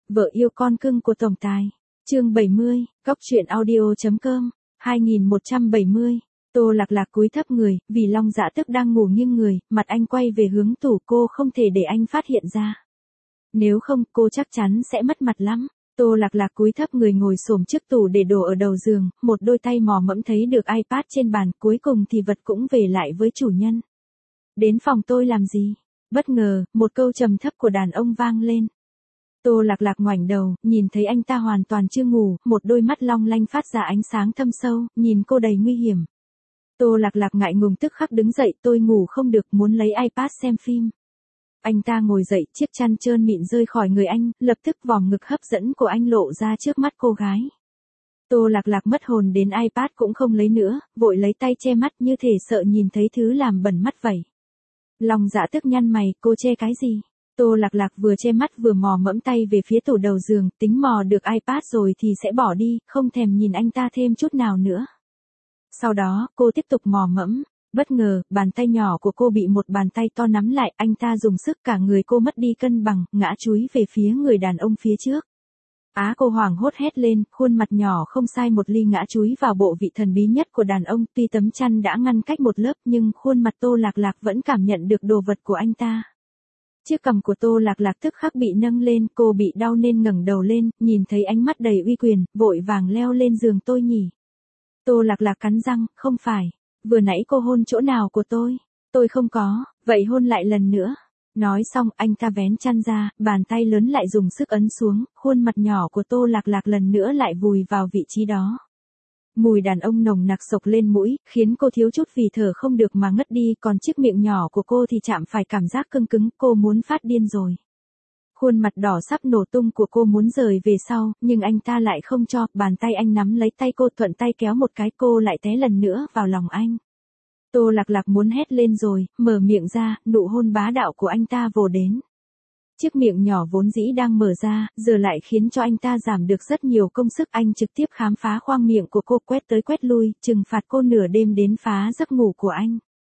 Vợ yêu con cưng của tổng tài. Chương 70, Cóc truyện audio.com. 2170. Tô Lạc Lạc cúi thấp người, vì Long Dạ Tức đang ngủ nghiêng người, mặt anh quay về hướng tủ, cô không thể để anh phát hiện ra. Nếu không, cô chắc chắn sẽ mất mặt lắm. Tô Lạc Lạc cúi thấp người ngồi xổm trước tủ để đồ ở đầu giường, một đôi tay mò mẫm thấy được iPad trên bàn, cuối cùng thì vật cũng về lại với chủ nhân. Đến phòng tôi làm gì? Bất ngờ, một câu trầm thấp của đàn ông vang lên. Tô Lạc Lạc ngoảnh đầu, nhìn thấy anh ta hoàn toàn chưa ngủ, một đôi mắt long lanh phát ra ánh sáng thâm sâu, nhìn cô đầy nguy hiểm. Tô Lạc Lạc ngại ngùng tức khắc đứng dậy, tôi ngủ không được, muốn lấy iPad xem phim. Anh ta ngồi dậy, chiếc chăn trơn mịn rơi khỏi người anh, lập tức vòng ngực hấp dẫn của anh lộ ra trước mắt cô gái. Tô Lạc Lạc mất hồn đến iPad cũng không lấy nữa, vội lấy tay che mắt như thể sợ nhìn thấy thứ làm bẩn mắt vậy. Long Dạ Tức nhăn mày, cô che cái gì? Tô Lạc Lạc vừa che mắt vừa mò mẫm tay về phía tủ đầu giường, tính mò được iPad rồi thì sẽ bỏ đi, không thèm nhìn anh ta thêm chút nào nữa. Sau đó, cô tiếp tục mò mẫm. Bất ngờ, bàn tay nhỏ của cô bị một bàn tay to nắm lại, anh ta dùng sức cả người cô mất đi cân bằng, ngã chúi về phía người đàn ông phía trước. Cô hoảng hốt hét lên, khuôn mặt nhỏ không sai một ly ngã chúi vào bộ vị thần bí nhất của đàn ông, tuy tấm chăn đã ngăn cách một lớp nhưng khuôn mặt Tô Lạc Lạc vẫn cảm nhận được đồ vật của anh ta. Chiếc cằm của Tô Lạc Lạc tức khắc bị nâng lên, cô bị đau nên ngẩng đầu lên, nhìn thấy ánh mắt đầy uy quyền, vội vàng leo lên giường tôi nhỉ. Tô Lạc Lạc cắn răng, không phải, vừa nãy cô hôn chỗ nào của tôi? Tôi không có, vậy hôn lại lần nữa. Nói xong, anh ta vén chăn ra, bàn tay lớn lại dùng sức ấn xuống, khuôn mặt nhỏ của Tô Lạc Lạc lần nữa lại vùi vào vị trí đó. Mùi đàn ông nồng nặc sộc lên mũi, khiến cô thiếu chút vì thở không được mà ngất đi, còn chiếc miệng nhỏ của cô thì chạm phải cảm giác căng cứng, cô muốn phát điên rồi. Khuôn mặt đỏ sắp nổ tung của cô muốn rời về sau, nhưng anh ta lại không cho, bàn tay anh nắm lấy tay cô, thuận tay kéo một cái, cô lại té lần nữa vào lòng anh. Tô Lạc Lạc muốn hét lên rồi, mở miệng ra, nụ hôn bá đạo của anh ta vồ đến. Chiếc miệng nhỏ vốn dĩ đang mở ra, giờ lại khiến cho anh ta giảm được rất nhiều công sức, anh trực tiếp khám phá khoang miệng của cô, quét tới quét lui, trừng phạt cô nửa đêm đến phá giấc ngủ của anh.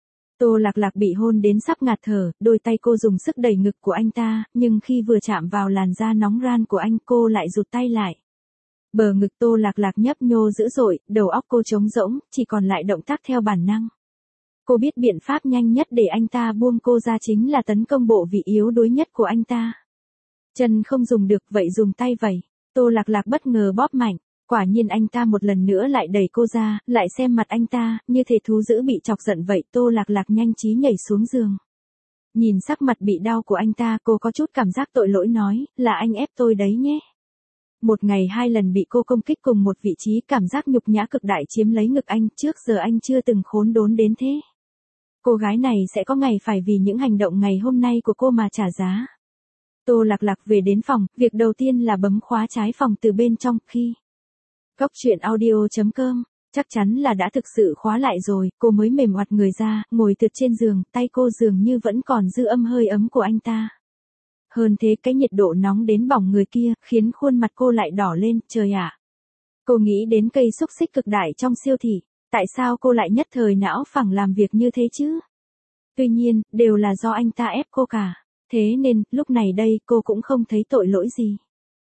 Tô Lạc Lạc bị hôn đến sắp ngạt thở, đôi tay cô dùng sức đẩy ngực của anh ta, nhưng khi vừa chạm vào làn da nóng ran của anh, cô lại rụt tay lại. Bờ ngực Tô Lạc Lạc nhấp nhô dữ dội, đầu óc cô trống rỗng, chỉ còn lại động tác theo bản năng. Cô biết biện pháp nhanh nhất để anh ta buông cô ra chính là tấn công bộ vị yếu đuối nhất của anh ta. Chân không dùng được, vậy dùng tay vậy. Tô Lạc Lạc bất ngờ bóp mạnh. Quả nhiên anh ta một lần nữa lại đẩy cô ra, lại xem mặt anh ta, như thể thú dữ bị chọc giận vậy. Tô Lạc Lạc nhanh trí nhảy xuống giường. Nhìn sắc mặt bị đau của anh ta, cô có chút cảm giác tội lỗi nói, là anh ép tôi đấy nhé. Một ngày 2 lần bị cô công kích cùng một vị trí, cảm giác nhục nhã cực đại chiếm lấy ngực anh, trước giờ anh chưa từng khốn đốn đến thế. Cô gái này sẽ có ngày phải vì những hành động ngày hôm nay của cô mà trả giá. Tô Lạc Lạc về đến phòng, việc đầu tiên là bấm khóa trái phòng từ bên trong, khi Cóc truyện audio.com, chắc chắn là đã thực sự khóa lại rồi, cô mới mềm oặt người ra, ngồi tựa trên giường, tay cô dường như vẫn còn dư âm hơi ấm của anh ta. Hơn thế, cái nhiệt độ nóng đến bỏng người kia, khiến khuôn mặt cô lại đỏ lên, trời ạ. Cô nghĩ đến cây xúc xích cực đại trong siêu thị, tại sao cô lại nhất thời não phẳng làm việc như thế chứ? Tuy nhiên, đều là do anh ta ép cô cả. Thế nên, lúc này đây, cô cũng không thấy tội lỗi gì.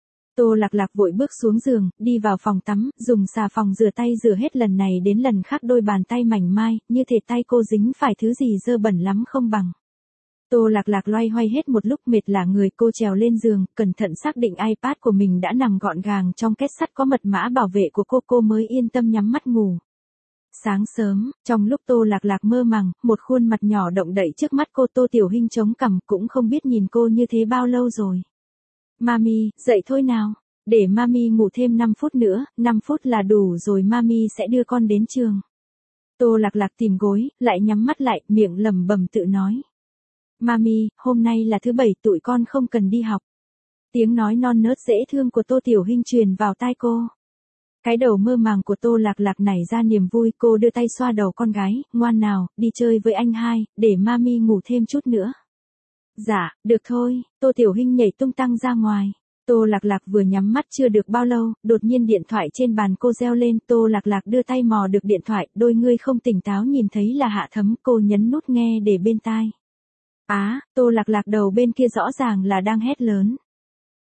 Tô Lạc Lạc vội bước xuống giường, đi vào phòng tắm, dùng xà phòng rửa tay rửa hết lần này đến lần khác đôi bàn tay mảnh mai, như thể tay cô dính phải thứ gì dơ bẩn lắm không bằng. Tô Lạc Lạc loay hoay hết một lúc mệt lả người, cô trèo lên giường, cẩn thận xác định iPad của mình đã nằm gọn gàng trong két sắt có mật mã bảo vệ của cô mới yên tâm nhắm mắt ngủ. Sáng sớm, trong lúc Tô Lạc Lạc mơ màng, một khuôn mặt nhỏ động đậy trước mắt cô, Tô Tiểu Hinh chống cằm, cũng không biết nhìn cô như thế bao lâu rồi. Mami, dậy thôi nào, để Mami ngủ thêm 5 phút nữa, 5 phút là đủ rồi, Mami sẽ đưa con đến trường. Tô Lạc Lạc tìm gối, lại nhắm mắt lại, miệng lẩm bẩm tự nói. Mami, hôm nay là thứ 7, tụi con không cần đi học. Tiếng nói non nớt dễ thương của Tô Tiểu Hinh truyền vào tai cô. Cái đầu mơ màng của Tô Lạc Lạc nảy ra niềm vui, cô đưa tay xoa đầu con gái, ngoan nào, đi chơi với anh hai, để Mami ngủ thêm chút nữa. Dạ, được thôi, Tô Tiểu Hinh nhảy tung tăng ra ngoài. Tô Lạc Lạc vừa nhắm mắt chưa được bao lâu, đột nhiên điện thoại trên bàn cô reo lên, Tô Lạc Lạc đưa tay mò được điện thoại, đôi ngươi không tỉnh táo nhìn thấy là Hạ Thấm, cô nhấn nút nghe để bên tai. Tô Lạc Lạc đầu bên kia rõ ràng là đang hét lớn.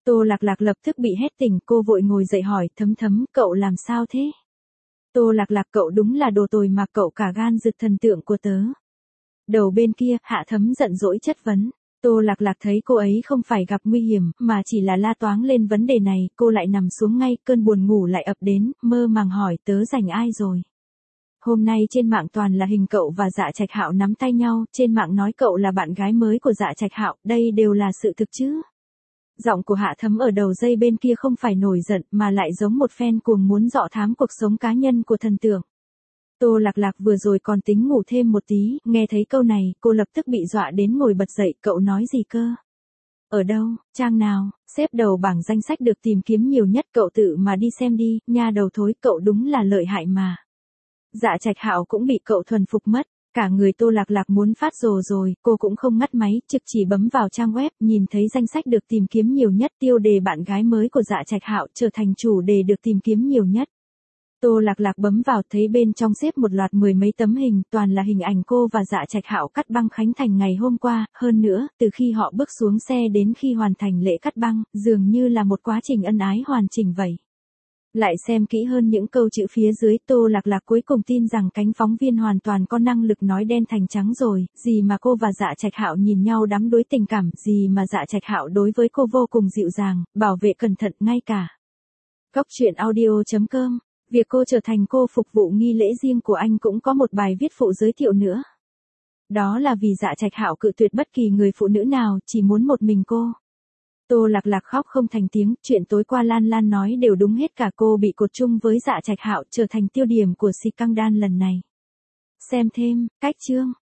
Tô Lạc Lạc lập tức bị hét tỉnh, cô vội ngồi dậy hỏi, Thấm Thấm, cậu làm sao thế? Tô Lạc Lạc, cậu đúng là đồ tồi mà, cậu cả gan giật thần tượng của tớ. Đầu bên kia, Hạ Thấm giận dỗi chất vấn. Tô Lạc Lạc thấy cô ấy không phải gặp nguy hiểm, mà chỉ là la toáng lên vấn đề này, cô lại nằm xuống ngay, cơn buồn ngủ lại ập đến, mơ màng hỏi, tớ giành ai rồi? Hôm nay trên mạng toàn là hình cậu và Dạ Trạch Hạo nắm tay nhau, trên mạng nói cậu là bạn gái mới của Dạ Trạch Hạo, đây đều là sự thực chứ? Giọng của Hạ Thấm ở đầu dây bên kia không phải nổi giận, mà lại giống một fan cuồng muốn dọ thám cuộc sống cá nhân của thần tượng. Tô Lạc Lạc vừa rồi còn tính ngủ thêm một tí, nghe thấy câu này, cô lập tức bị dọa đến ngồi bật dậy, cậu nói gì cơ? Ở đâu, trang nào, xếp đầu bảng danh sách được tìm kiếm nhiều nhất, cậu tự mà đi xem đi, nha đầu thối, cậu đúng là lợi hại mà. Dạ Trạch Hạo cũng bị cậu thuần phục mất, cả người Tô Lạc Lạc muốn phát rồ rồi, cô cũng không ngắt máy, trực chỉ bấm vào trang web, nhìn thấy danh sách được tìm kiếm nhiều nhất, tiêu đề bạn gái mới của Dạ Trạch Hạo trở thành chủ đề được tìm kiếm nhiều nhất. Tô Lạc Lạc bấm vào, thấy bên trong xếp một loạt mười mấy tấm hình, toàn là hình ảnh cô và Dạ Trạch Hạo cắt băng khánh thành ngày hôm qua, hơn nữa, từ khi họ bước xuống xe đến khi hoàn thành lễ cắt băng, dường như là một quá trình ân ái hoàn chỉnh vậy. Lại xem kỹ hơn những câu chữ phía dưới, Tô Lạc Lạc cuối cùng tin rằng cánh phóng viên hoàn toàn có năng lực nói đen thành trắng rồi, gì mà cô và Dạ Trạch Hạo nhìn nhau đắm đuối tình cảm, gì mà Dạ Trạch Hạo đối với cô vô cùng dịu dàng, bảo vệ cẩn thận ngay cả. Góc truyện audio.com, việc cô trở thành cô phục vụ nghi lễ riêng của anh cũng có một bài viết phụ giới thiệu nữa. Đó là vì Dạ Trạch Hạo cự tuyệt bất kỳ người phụ nữ nào, chỉ muốn một mình cô. Tô Lạc Lạc khóc không thành tiếng, chuyện tối qua Lan Lan nói đều đúng hết cả, cô bị cột chung với Dạ Trạch Hạo, trở thành tiêu điểm của scandal lần này. Xem thêm, cách chương.